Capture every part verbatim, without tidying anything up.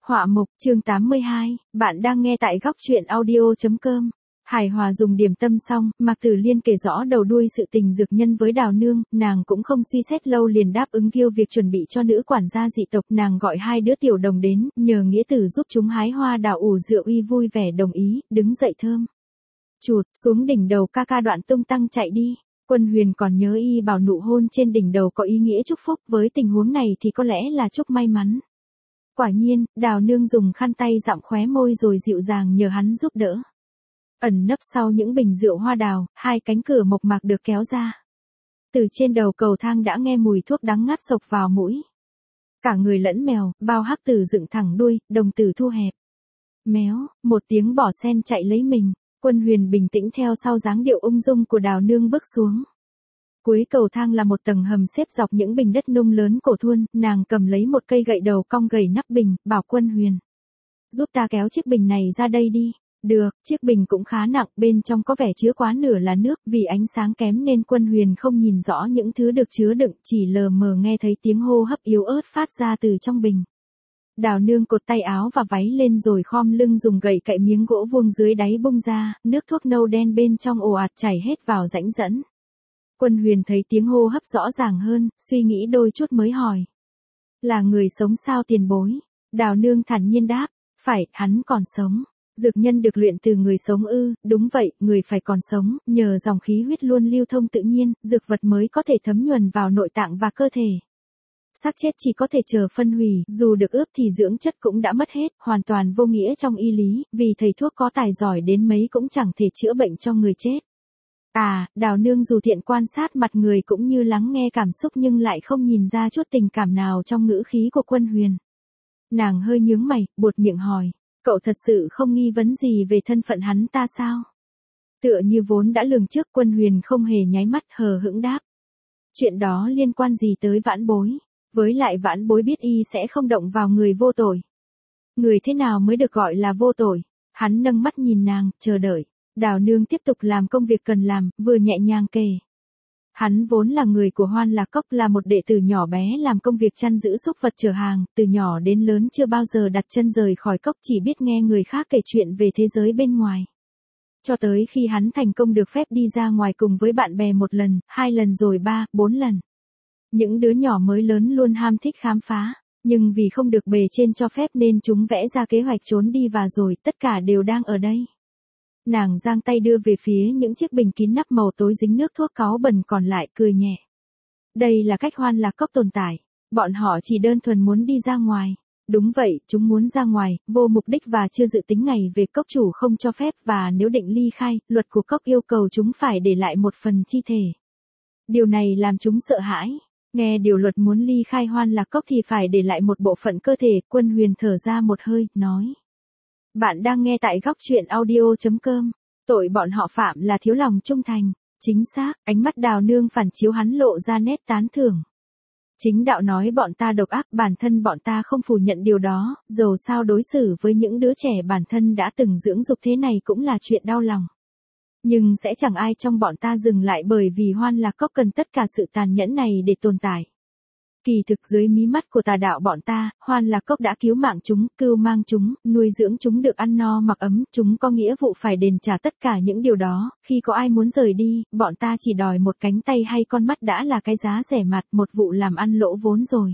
Họa mục, chương tám mươi hai, bạn đang nghe tại góc truyện audio chấm com. Hài hòa dùng điểm tâm xong, Mạc Tử Liên kể rõ đầu đuôi sự tình Dược Nhân với Đào Nương, nàng cũng không suy xét lâu liền đáp ứng kêu việc chuẩn bị cho nữ quản gia dị tộc, nàng gọi hai đứa tiểu đồng đến, nhờ nghĩa tử giúp chúng hái hoa đào ủ rượu uy vui vẻ đồng ý, đứng dậy thơm. Chụt, xuống đỉnh đầu ca ca đoạn tung tăng chạy đi. Quân Huyền còn nhớ y bảo nụ hôn trên đỉnh đầu có ý nghĩa chúc phúc, với tình huống này thì có lẽ là chúc may mắn. Quả nhiên, Đào Nương dùng khăn tay dặm khóe môi rồi dịu dàng nhờ hắn giúp đỡ. Ẩn nấp sau những bình rượu hoa đào, hai cánh cửa mộc mạc được kéo ra. Từ trên đầu cầu thang đã nghe mùi thuốc đắng ngắt xộc vào mũi. Cả người lẫn mèo, bao hắc tử dựng thẳng đuôi, đồng tử thu hẹp. Méo, một tiếng bỏ sen chạy lấy mình, Quân Huyền bình tĩnh theo sau dáng điệu ung dung của Đào Nương bước xuống. Cuối cầu thang là một tầng hầm xếp dọc những bình đất nung lớn cổ thuôn, nàng cầm lấy một cây gậy đầu cong gầy nắp bình, bảo Quân Huyền. Giúp ta kéo chiếc bình này ra đây đi. Được, chiếc bình cũng khá nặng, bên trong có vẻ chứa quá nửa là nước, vì ánh sáng kém nên Quân Huyền không nhìn rõ những thứ được chứa đựng, chỉ lờ mờ nghe thấy tiếng hô hấp yếu ớt phát ra từ trong bình. Đào Nương cột tay áo và váy lên rồi khom lưng dùng gậy cạy miếng gỗ vuông dưới đáy bung ra, nước thuốc nâu đen bên trong ồ ạt chảy hết vào rãnh dẫn. Quân Huyền thấy tiếng hô hấp rõ ràng hơn, suy nghĩ đôi chút mới hỏi. Là người sống sao tiền bối? Đào Nương thản nhiên đáp, phải, hắn còn sống. Dược nhân được luyện từ người sống ư, đúng vậy, người phải còn sống, nhờ dòng khí huyết luôn lưu thông tự nhiên, dược vật mới có thể thấm nhuần vào nội tạng và cơ thể. Xác chết chỉ có thể chờ phân hủy, dù được ướp thì dưỡng chất cũng đã mất hết, hoàn toàn vô nghĩa trong y lý, vì thầy thuốc có tài giỏi đến mấy cũng chẳng thể chữa bệnh cho người chết. À, Đào Nương dù thiện quan sát mặt người cũng như lắng nghe cảm xúc nhưng lại không nhìn ra chút tình cảm nào trong ngữ khí của Quân Huyền. Nàng hơi nhướng mày, buột miệng hỏi, cậu thật sự không nghi vấn gì về thân phận hắn ta sao? Tựa như vốn đã lường trước, Quân Huyền không hề nháy mắt, hờ hững đáp. Chuyện đó liên quan gì tới vãn bối? Với lại vãn bối biết y sẽ không động vào người vô tội. Người thế nào mới được gọi là vô tội? Hắn nâng mắt nhìn nàng, chờ đợi. Đào Nương tiếp tục làm công việc cần làm, vừa nhẹ nhàng kể. Hắn vốn là người của Hoan Lạc Cốc, là một đệ tử nhỏ bé làm công việc chăn giữ súc vật chở hàng, từ nhỏ đến lớn chưa bao giờ đặt chân rời khỏi cốc, chỉ biết nghe người khác kể chuyện về thế giới bên ngoài. Cho tới khi hắn thành công được phép đi ra ngoài cùng với bạn bè một lần, hai lần rồi ba, bốn lần. Những đứa nhỏ mới lớn luôn ham thích khám phá, nhưng vì không được bề trên cho phép nên chúng vẽ ra kế hoạch trốn đi và rồi tất cả đều đang ở đây. Nàng giang tay đưa về phía những chiếc bình kín nắp màu tối dính nước thuốc cáu bẩn còn lại, cười nhẹ. Đây là cách Hoan Lạc Cốc tồn tại, bọn họ chỉ đơn thuần muốn đi ra ngoài. Đúng vậy, chúng muốn ra ngoài, vô mục đích và chưa dự tính ngày về, cốc chủ không cho phép, và nếu định ly khai, luật của cốc yêu cầu chúng phải để lại một phần chi thể. Điều này làm chúng sợ hãi. Nghe điều luật muốn ly khai Hoan Lạc Cốc thì phải để lại một bộ phận cơ thể. Quân Huyền thở ra một hơi, nói. Bạn đang nghe tại góc truyện audio chấm com. Tội bọn họ phạm là thiếu lòng trung thành. Chính xác, ánh mắt Đào Nương phản chiếu hắn lộ ra nét tán thưởng. Chính đạo nói bọn ta độc ác, bản thân bọn ta không phủ nhận điều đó, dầu sao đối xử với những đứa trẻ bản thân đã từng dưỡng dục thế này cũng là chuyện đau lòng. Nhưng sẽ chẳng ai trong bọn ta dừng lại, bởi vì Hoan Lạc Cốc cần tất cả sự tàn nhẫn này để tồn tại. Kỳ thực dưới mí mắt của tà đạo bọn ta, Hoan Lạc Cốc đã cứu mạng chúng, cưu mang chúng, nuôi dưỡng chúng được ăn no mặc ấm, chúng có nghĩa vụ phải đền trả tất cả những điều đó. Khi có ai muốn rời đi, bọn ta chỉ đòi một cánh tay hay con mắt đã là cái giá rẻ mạt, một vụ làm ăn lỗ vốn rồi.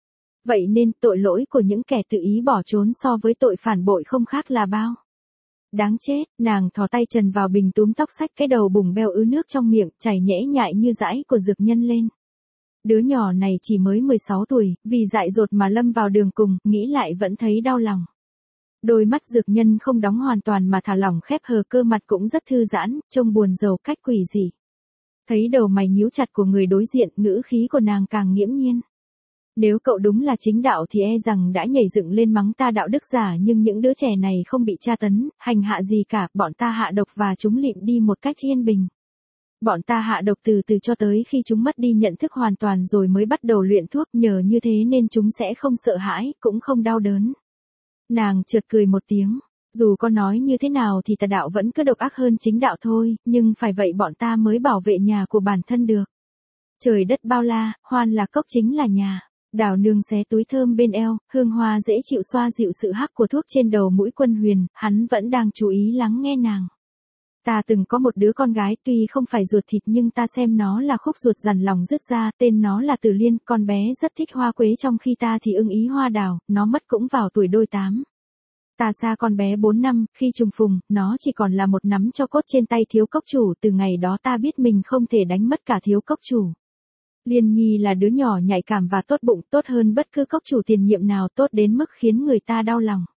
Vậy nên tội lỗi của những kẻ tự ý bỏ trốn so với tội phản bội không khác là bao. Đáng chết, nàng thò tay trần vào bình túm tóc, xách cái đầu bùng beo ứ nước trong miệng, chảy nhễ nhại như dãi của Dược Nhân lên. Đứa nhỏ này chỉ mới mười sáu tuổi, vì dại dột mà lâm vào đường cùng, nghĩ lại vẫn thấy đau lòng. Đôi mắt Dược Nhân không đóng hoàn toàn mà thả lỏng khép hờ, cơ mặt cũng rất thư giãn, trông buồn rầu cách quỷ dị. Thấy đầu mày nhíu chặt của người đối diện, ngữ khí của nàng càng nghiễm nhiên. Nếu cậu đúng là chính đạo thì e rằng đã nhảy dựng lên mắng ta đạo đức giả, nhưng những đứa trẻ này không bị tra tấn, hành hạ gì cả, bọn ta hạ độc và chúng lịm đi một cách yên bình. Bọn ta hạ độc từ từ cho tới khi chúng mất đi nhận thức hoàn toàn rồi mới bắt đầu luyện thuốc, nhờ như thế nên chúng sẽ không sợ hãi, cũng không đau đớn. Nàng chợt cười một tiếng, dù có nói như thế nào thì tà đạo vẫn cứ độc ác hơn chính đạo thôi, nhưng phải vậy bọn ta mới bảo vệ nhà của bản thân được. Trời đất bao la, Hoan Lạc Cốc chính là nhà. Đào nương xé túi thơm bên eo, hương hoa dễ chịu xoa dịu sự hắc của thuốc trên đầu mũi Quân Huyền, hắn vẫn đang chú ý lắng nghe nàng. Ta từng có một đứa con gái tuy không phải ruột thịt nhưng ta xem nó là khúc ruột dằn lòng dứt ra, tên nó là Từ Liên, con bé rất thích hoa quế trong khi ta thì ưng ý hoa đào, nó mất cũng vào tuổi đôi tám. Ta xa con bé bốn năm, khi trùng phùng, nó chỉ còn là một nắm cho cốt trên tay thiếu cốc chủ, từ ngày đó ta biết mình không thể đánh mất cả thiếu cốc chủ. Liên Nhi là đứa nhỏ nhạy cảm và tốt bụng, tốt hơn bất cứ cốc chủ tiền nhiệm nào, tốt đến mức khiến người ta đau lòng.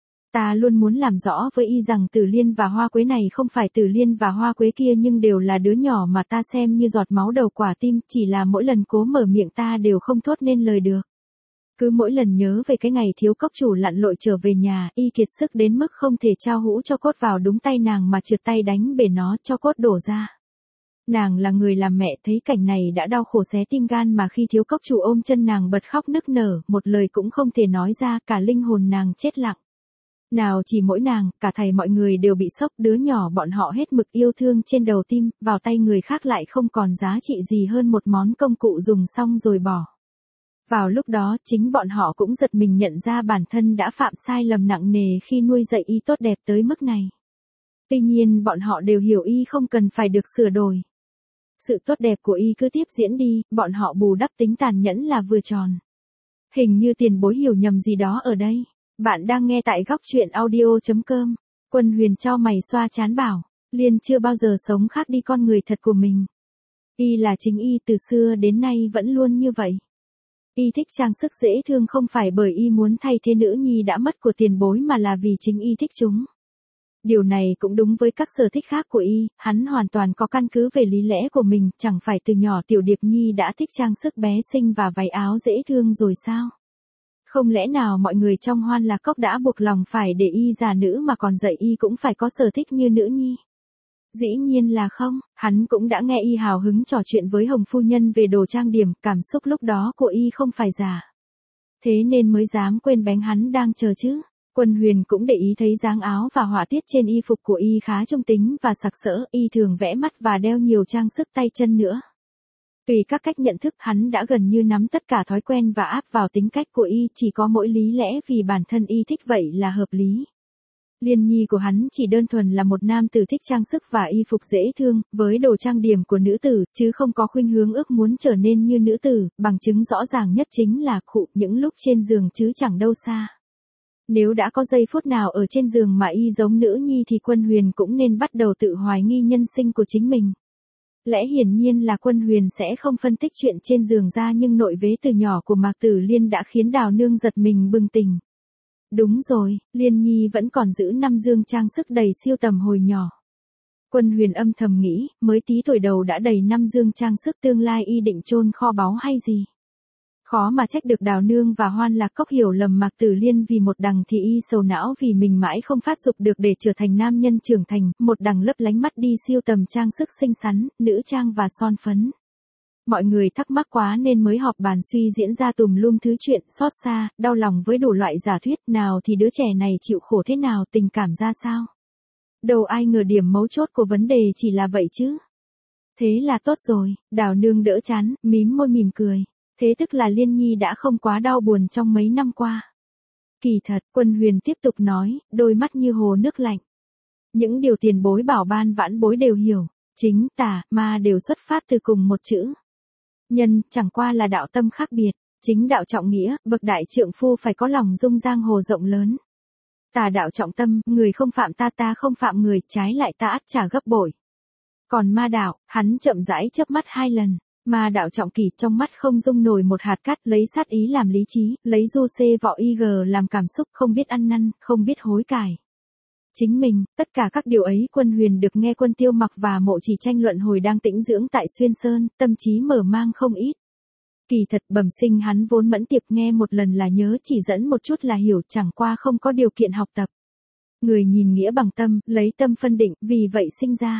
Ta luôn muốn làm rõ với y rằng Tử Liên và hoa quế này không phải Tử Liên và hoa quế kia nhưng đều là đứa nhỏ mà ta xem như giọt máu đầu quả tim, chỉ là mỗi lần cố mở miệng ta đều không thốt nên lời được. Cứ mỗi lần nhớ về cái ngày thiếu cốc chủ lặn lội trở về nhà, y kiệt sức đến mức không thể trao hũ cho cốt vào đúng tay nàng mà trượt tay đánh bể nó cho cốt đổ ra. Nàng là người làm mẹ thấy cảnh này đã đau khổ xé tim gan mà khi thiếu cốc chủ ôm chân nàng bật khóc nức nở, một lời cũng không thể nói ra, cả linh hồn nàng chết lặng. Nào chỉ mỗi nàng, cả thầy mọi người đều bị sốc, đứa nhỏ bọn họ hết mực yêu thương trên đầu tim, vào tay người khác lại không còn giá trị gì hơn một món công cụ dùng xong rồi bỏ. Vào lúc đó chính bọn họ cũng giật mình nhận ra bản thân đã phạm sai lầm nặng nề khi nuôi dạy y tốt đẹp tới mức này. Tuy nhiên bọn họ đều hiểu y không cần phải được sửa đổi. Sự tốt đẹp của y cứ tiếp diễn đi, bọn họ bù đắp tính tàn nhẫn là vừa tròn. Hình như tiền bối hiểu nhầm gì đó ở đây. Bạn đang nghe tại góc truyện audio chấm com. Quân Huyền cho mày xoa chán bảo, Liên chưa bao giờ sống khác đi con người thật của mình. Y là chính y từ xưa đến nay vẫn luôn như vậy. Y thích trang sức dễ thương không phải bởi y muốn thay thế nữ nhi đã mất của tiền bối mà là vì chính y thích chúng. Điều này cũng đúng với các sở thích khác của y, hắn hoàn toàn có căn cứ về lý lẽ của mình, chẳng phải từ nhỏ Tiểu Điệp Nhi đã thích trang sức bé xinh và váy áo dễ thương rồi sao? Không lẽ nào mọi người trong Hoan Lạc Cốc đã buộc lòng phải để y già nữ mà còn dạy y cũng phải có sở thích như nữ nhi? Dĩ nhiên là không, hắn cũng đã nghe y hào hứng trò chuyện với Hồng phu nhân về đồ trang điểm, cảm xúc lúc đó của y không phải giả. Thế nên mới dám quên bén hắn đang chờ chứ. Quân Huyền cũng để ý thấy dáng áo và họa tiết trên y phục của y khá trung tính và sặc sỡ, y thường vẽ mắt và đeo nhiều trang sức tay chân nữa. Tùy các cách nhận thức hắn đã gần như nắm tất cả thói quen và áp vào tính cách của y, chỉ có mỗi lý lẽ vì bản thân y thích vậy là hợp lý. Liên Nhi của hắn chỉ đơn thuần là một nam tử thích trang sức và y phục dễ thương, với đồ trang điểm của nữ tử, chứ không có khuynh hướng ước muốn trở nên như nữ tử, bằng chứng rõ ràng nhất chính là khụ những lúc trên giường chứ chẳng đâu xa. Nếu đã có giây phút nào ở trên giường mà y giống nữ nhi thì Quân Huyền cũng nên bắt đầu tự hoài nghi nhân sinh của chính mình. Lẽ hiển nhiên là Quân Huyền sẽ không phân tích chuyện trên giường ra nhưng nội vế từ nhỏ của Mạc Tử Liên đã khiến Đào Nương giật mình bừng tỉnh. Đúng rồi, Liên Nhi vẫn còn giữ năm dương trang sức đầy siêu tầm hồi nhỏ. Quân Huyền âm thầm nghĩ, mới tí tuổi đầu đã đầy năm dương trang sức tương lai y định chôn kho báu hay gì. Khó mà trách được Đào Nương và Hoan Lạc Cốc hiểu lầm Mạc Tử Liên vì một đằng thì y sầu não vì mình mãi không phát dục được để trở thành nam nhân trưởng thành, một đằng lấp lánh mắt đi siêu tầm trang sức xinh xắn, nữ trang và son phấn. Mọi người thắc mắc quá nên mới họp bàn suy diễn ra tùm lum thứ chuyện, xót xa, đau lòng với đủ loại giả thuyết, nào thì đứa trẻ này chịu khổ thế nào, tình cảm ra sao. Đâu ai ngờ điểm mấu chốt của vấn đề chỉ là vậy chứ. Thế là tốt rồi, Đào Nương đỡ chán, mím môi mỉm cười. Thế tức là Liên Nhi đã không quá đau buồn trong mấy năm qua. Kỳ thật, Quân Huyền tiếp tục nói, đôi mắt như hồ nước lạnh. Những điều tiền bối bảo ban vãn bối đều hiểu, chính, tà, ma đều xuất phát từ cùng một chữ. Nhân, chẳng qua là đạo tâm khác biệt, chính đạo trọng nghĩa, bậc đại trượng phu phải có lòng dung giang hồ rộng lớn. Tà đạo trọng tâm, người không phạm ta ta không phạm người, trái lại ta ắt trả gấp bội. Còn ma đạo, hắn chậm rãi chớp mắt hai lần. Ma đạo trọng kỷ trong mắt không dung nổi một hạt cát, lấy sát ý làm lý trí, lấy du xê vọ y gờ làm cảm xúc, không biết ăn năn, không biết hối cải. Chính mình, tất cả các điều ấy Quân Huyền được nghe Quân Tiêu Mặc và Mộ Chỉ tranh luận hồi đang tĩnh dưỡng tại Xuyên Sơn, tâm trí mở mang không ít. Kỳ thật bẩm sinh hắn vốn mẫn tiệp, nghe một lần là nhớ, chỉ dẫn một chút là hiểu, chẳng qua không có điều kiện học tập. Người nhìn nghĩa bằng tâm, lấy tâm phân định, vì vậy sinh ra.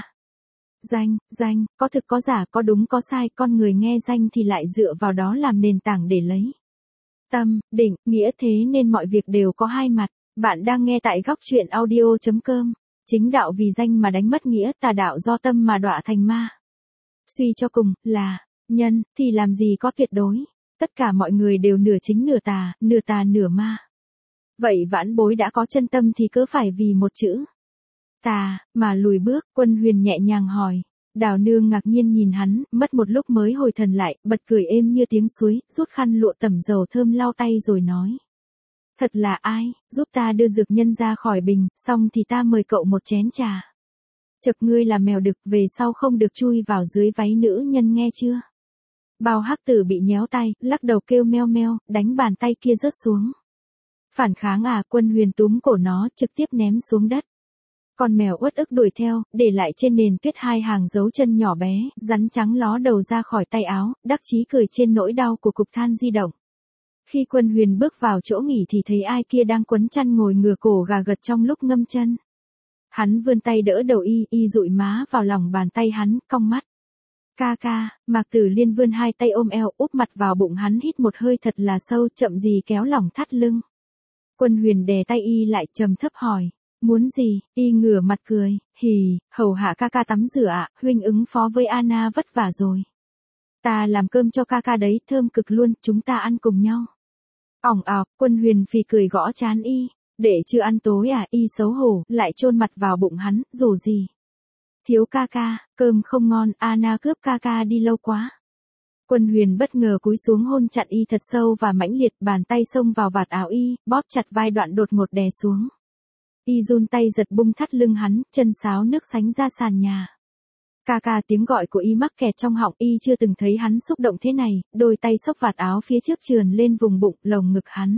Danh, danh, có thực có giả, có đúng có sai, con người nghe danh thì lại dựa vào đó làm nền tảng để lấy tâm, định, nghĩa, thế nên mọi việc đều có hai mặt. Bạn đang nghe tại góc truyện audio chấm com. Chính đạo vì danh mà đánh mất nghĩa, tà đạo do tâm mà đọa thành ma. Suy cho cùng, là, nhân, thì làm gì có tuyệt đối. Tất cả mọi người đều nửa chính nửa tà, nửa tà nửa ma. Vậy vãn bối đã có chân tâm thì cớ phải vì một chữ tà, mà lùi bước, Quân Huyền nhẹ nhàng hỏi. Đào nương ngạc nhiên nhìn hắn, mất một lúc mới hồi thần lại, bật cười êm như tiếng suối, rút khăn lụa tẩm dầu thơm lau tay rồi nói. Thật là ai, giúp ta đưa dược nhân ra khỏi bình, xong thì ta mời cậu một chén trà. Chực ngươi là mèo đực, về sau không được chui vào dưới váy nữ nhân nghe chưa? Bao hắc tử bị nhéo tay, lắc đầu kêu meo meo, đánh bàn tay kia rớt xuống. Phản kháng à, Quân Huyền túm cổ nó, trực tiếp ném xuống đất. Con mèo uất ức đuổi theo, để lại trên nền tuyết hai hàng dấu chân nhỏ bé, rắn trắng ló đầu ra khỏi tay áo, đắc chí cười trên nỗi đau của cục than di động. Khi Quân Huyền bước vào chỗ nghỉ thì thấy ai kia đang quấn chăn ngồi ngửa cổ gà gật trong lúc ngâm chân. Hắn vươn tay đỡ đầu y, y dụi má vào lòng bàn tay hắn, cong mắt. Ca ca, Mạc Tử Liên vươn hai tay ôm eo, úp mặt vào bụng hắn, hít một hơi thật là sâu, chậm gì kéo lỏng thắt lưng. Quân Huyền đè tay y lại, trầm thấp hỏi. Muốn gì? Y ngửa mặt cười, hì, hầu hạ ca ca tắm rửa ạ, huynh ứng phó với Anna vất vả rồi. Ta làm cơm cho ca ca đấy, thơm cực luôn, chúng ta ăn cùng nhau. Ỏng ọc, Quân Huyền phì cười gõ chán y, để chưa ăn tối à, y xấu hổ, lại chôn mặt vào bụng hắn, dù gì. Thiếu ca ca, cơm không ngon, Anna cướp ca ca đi lâu quá. Quân Huyền bất ngờ cúi xuống hôn chặn y thật sâu và mãnh liệt, bàn tay xông vào vạt áo y, bóp chặt vai đoạn đột ngột đè xuống. Y run tay giật bung thắt lưng hắn, chân sáo nước sánh ra sàn nhà. Ca ca, tiếng gọi của y mắc kẹt trong họng, y chưa từng thấy hắn xúc động thế này, đôi tay xốc vạt áo phía trước trườn lên vùng bụng, lồng ngực hắn.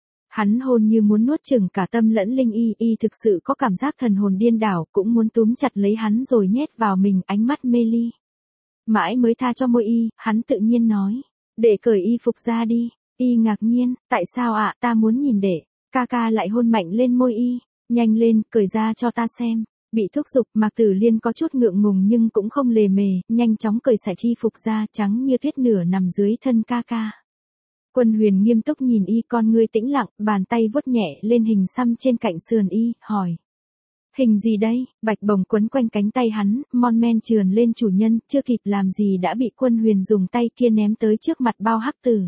Hắn hôn như muốn nuốt chửng cả tâm lẫn linh y, y thực sự có cảm giác thần hồn điên đảo, cũng muốn túm chặt lấy hắn rồi nhét vào mình, ánh mắt mê ly. Mãi mới tha cho môi y, hắn tự nhiên nói, để cởi y phục ra đi. Y ngạc nhiên, tại sao ạ, ta muốn nhìn để. Ca ca lại hôn mạnh lên môi y. Nhanh lên, cởi ra cho ta xem. Bị thúc giục, Mạc Tử Liên có chút ngượng ngùng nhưng cũng không lề mề, nhanh chóng cởi sải y phục ra, trắng như tuyết nửa nằm dưới thân ca ca. Quân Huyền nghiêm túc nhìn y, con ngươi tĩnh lặng, bàn tay vuốt nhẹ lên hình xăm trên cạnh sườn y, hỏi. Hình gì đây? Bạch bồng quấn quanh cánh tay hắn, mon men trườn lên chủ nhân, chưa kịp làm gì đã bị Quân Huyền dùng tay kia ném tới trước mặt Bao hắc tử.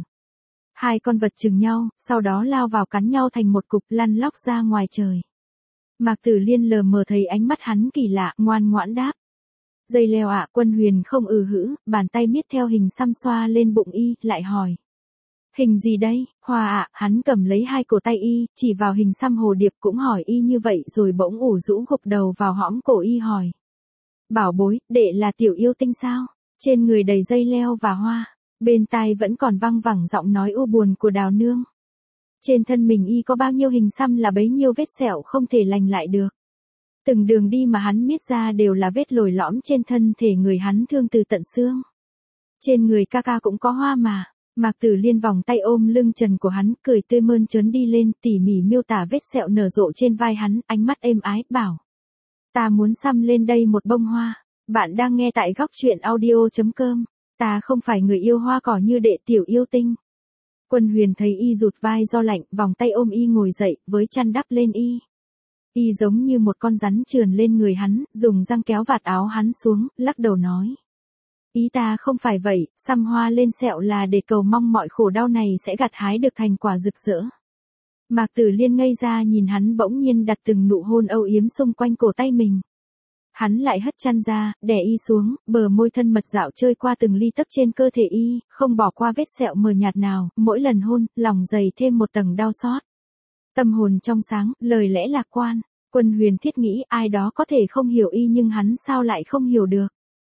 Hai con vật chừng nhau, sau đó lao vào cắn nhau thành một cục, lăn lóc ra ngoài trời. Mạc Tử Liên lờ mờ thấy ánh mắt hắn kỳ lạ, ngoan ngoãn đáp. Dây leo ạ, Quân Huyền không ừ hữ, bàn tay miết theo hình xăm xoa lên bụng y, lại hỏi. Hình gì đây? Hoa ạ, hắn cầm lấy hai cổ tay y, chỉ vào hình xăm hồ điệp cũng hỏi y như vậy rồi bỗng ủ rũ gục đầu vào hõm cổ y hỏi. Bảo bối, đệ là tiểu yêu tinh sao? Trên người đầy dây leo và hoa, bên tai vẫn còn văng vẳng giọng nói u buồn của Đào nương. Trên thân mình y có bao nhiêu hình xăm là bấy nhiêu vết sẹo không thể lành lại được. Từng đường đi mà hắn miết ra đều là vết lồi lõm trên thân thể người hắn thương từ tận xương. Trên người ca ca cũng có hoa mà. Mạc Tử Liên vòng tay ôm lưng trần của hắn, cười tươi mơn trớn đi lên, tỉ mỉ miêu tả vết sẹo nở rộ trên vai hắn, ánh mắt êm ái, bảo. Ta muốn xăm lên đây một bông hoa. Bạn đang nghe tại góc truyện audio chấm com. Ta không phải người yêu hoa cỏ như đệ tiểu yêu tinh. Quân Huyền thấy y rụt vai do lạnh, vòng tay ôm y ngồi dậy, với chăn đắp lên y. Y giống như một con rắn trườn lên người hắn, dùng răng kéo vạt áo hắn xuống, lắc đầu nói. Ý ta không phải vậy, xăm hoa lên sẹo là để cầu mong mọi khổ đau này sẽ gặt hái được thành quả rực rỡ. Mạc Tử Liên ngây ra nhìn hắn, bỗng nhiên đặt từng nụ hôn âu yếm xung quanh cổ tay mình. Hắn lại hất chăn ra, đè y xuống, bờ môi thân mật dạo chơi qua từng ly tấc trên cơ thể y, không bỏ qua vết sẹo mờ nhạt nào, mỗi lần hôn, lòng dày thêm một tầng đau xót. Tâm hồn trong sáng, lời lẽ lạc quan, Quân Huyền thiết nghĩ ai đó có thể không hiểu y nhưng hắn sao lại không hiểu được.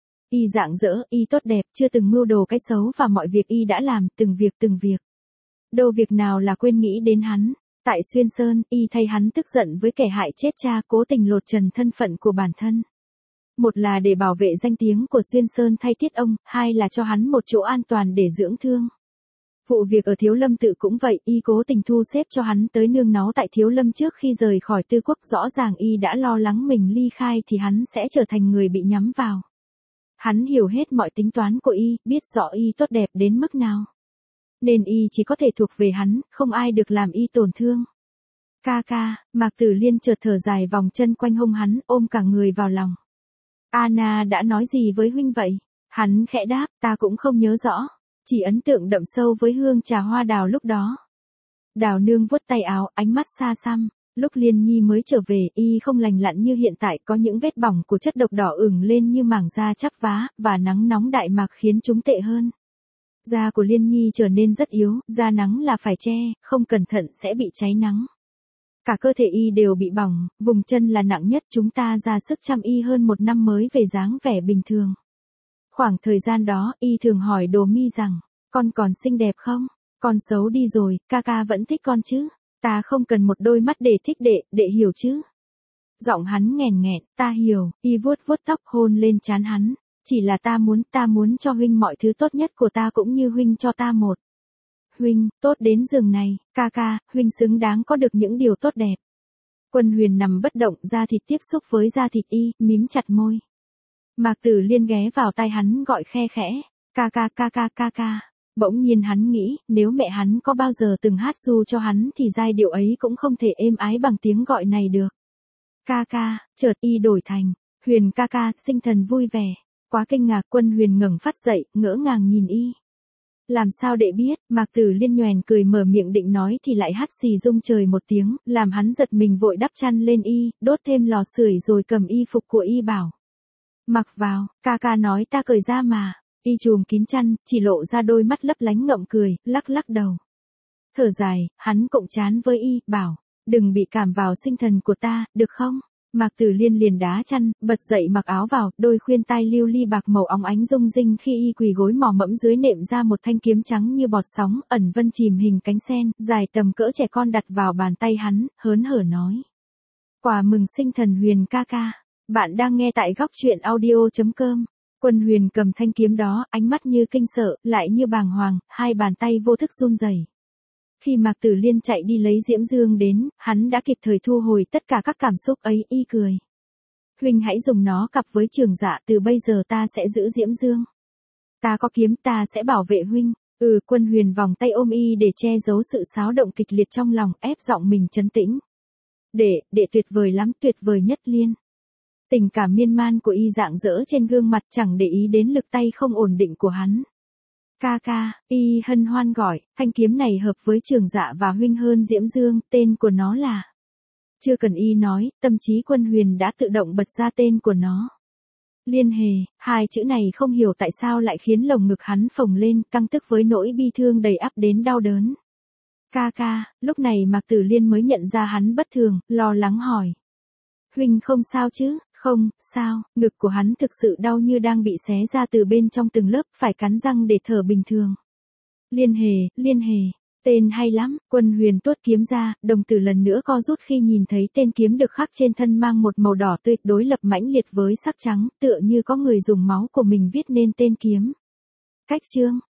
Y rạng rỡ, y tốt đẹp, chưa từng mưu đồ cái xấu và mọi việc y đã làm, từng việc từng việc. Đâu việc nào là quên nghĩ đến hắn. Tại Xuyên Sơn, y thay hắn tức giận với kẻ hại chết cha, cố tình lột trần thân phận của bản thân. Một là để bảo vệ danh tiếng của Xuyên Sơn thay tiết ông, hai là cho hắn một chỗ an toàn để dưỡng thương. Vụ việc ở Thiếu Lâm Tự cũng vậy, y cố tình thu xếp cho hắn tới nương náu tại Thiếu Lâm trước khi rời khỏi Tư Quốc, rõ ràng y đã lo lắng mình ly khai thì hắn sẽ trở thành người bị nhắm vào. Hắn hiểu hết mọi tính toán của y, biết rõ y tốt đẹp đến mức nào. Nên y chỉ có thể thuộc về hắn, không ai được làm y tổn thương. Ca ca, Mạc Tử Liên chợt thở dài vòng chân quanh hông hắn, ôm cả người vào lòng. Anna đã nói gì với huynh vậy? Hắn khẽ đáp, ta cũng không nhớ rõ. chỉ ấn tượng đậm sâu với hương trà hoa đào lúc đó. Đào nương vuốt tay áo, ánh mắt xa xăm. Lúc Liên Nhi mới trở về, y không lành lặn như hiện tại, có những vết bỏng của chất độc đỏ ửng lên như mảng da chắp vá, và nắng nóng đại mạc khiến chúng tệ hơn. Da của Liên Nhi trở nên rất yếu, da nắng là phải che, không cẩn thận sẽ bị cháy nắng. Cả cơ thể y đều bị bỏng, vùng chân là nặng nhất, chúng ta ra sức chăm y hơn một năm mới về dáng vẻ bình thường. Khoảng thời gian đó, y thường hỏi Đồ Mi rằng, con còn xinh đẹp không? Con xấu đi rồi, ca ca vẫn thích con chứ? Ta không cần một đôi mắt để thích đệ, đệ hiểu chứ? Giọng hắn nghèn nghẹn, ta hiểu, y vuốt vuốt tóc hôn lên trán hắn. Chỉ là ta muốn, ta muốn cho huynh mọi thứ tốt nhất của ta cũng như huynh cho ta một. Huynh, tốt đến giường này, ca ca, huynh xứng đáng có được những điều tốt đẹp. Quân Huyền nằm bất động, da thịt tiếp xúc với da thịt y, mím chặt môi. Mạc Tử Liên ghé vào tai hắn gọi khe khẽ, ca ca ca ca ca ca. Bỗng nhiên hắn nghĩ, nếu mẹ hắn có bao giờ từng hát ru cho hắn thì giai điệu ấy cũng không thể êm ái bằng tiếng gọi này được. Ca ca, chợt y đổi thành, Huyền ca ca, sinh thần vui vẻ. Quá kinh ngạc, Quân Huyền ngẩng phát dậy, ngỡ ngàng nhìn y. Làm sao đệ biết? Mạc Tử Liên nhoẻn cười mở miệng định nói thì lại hắt xì rung trời một tiếng, làm hắn giật mình vội đắp chăn lên y, đốt thêm lò sưởi rồi cầm y phục của y bảo. Mặc vào, ca ca nói ta cởi ra mà. Y chùm kín chăn, chỉ lộ ra đôi mắt lấp lánh ngậm cười, lắc lắc đầu. Thở dài, hắn cộng chán với y, bảo, đừng bị cảm vào sinh thần của ta, được không? Mạc Tử Liên liền đá chăn, bật dậy mặc áo vào, đôi khuyên tai lưu ly bạc màu óng ánh rung rinh khi y quỳ gối mò mẫm dưới nệm ra một thanh kiếm trắng như bọt sóng, ẩn vân chìm hình cánh sen, dài tầm cỡ trẻ con đặt vào bàn tay hắn, hớn hở nói. Quà mừng sinh thần Huyền ca ca, bạn đang nghe tại góc truyện audio chấm com. Quân Huyền cầm thanh kiếm đó, ánh mắt như kinh sợ, lại như bàng hoàng, hai bàn tay vô thức run rẩy. Khi Mạc Tử Liên chạy đi lấy diễm dương đến, hắn đã kịp thời thu hồi tất cả các cảm xúc ấy, y cười. Huynh hãy dùng nó cặp với Trường Dạ, từ bây giờ ta sẽ giữ diễm dương. Ta có kiếm, ta sẽ bảo vệ huynh. Ừ, Quân Huyền vòng tay ôm y để che giấu sự xáo động kịch liệt trong lòng, ép giọng mình trấn tĩnh. Đệ, đệ tuyệt vời lắm, tuyệt vời nhất Liên. Tình cảm miên man của y rạng rỡ trên gương mặt, chẳng để ý đến lực tay không ổn định của hắn. Ca ca, y hân hoan gọi, thanh kiếm này hợp với Trường Dạ và huynh hơn diễm dương, tên của nó là. Chưa cần y nói, tâm trí Quân Huyền đã tự động bật ra tên của nó. Liên Hề, hai chữ này không hiểu tại sao lại khiến lồng ngực hắn phồng lên, căng tức với nỗi bi thương đầy ắp đến đau đớn. Ca ca, lúc này Mạc Tử Liên mới nhận ra hắn bất thường, lo lắng hỏi. Huynh không sao chứ? Không, sao, ngực của hắn thực sự đau như đang bị xé ra từ bên trong từng lớp, phải cắn răng để thở bình thường. Liên Hề, Liên Hề, tên hay lắm, Quân Huyền tuốt kiếm ra, đồng tử lần nữa co rút khi nhìn thấy tên kiếm được khắc trên thân mang một màu đỏ tươi, đối lập mãnh liệt với sắc trắng, tựa như có người dùng máu của mình viết nên tên kiếm. Cách chương,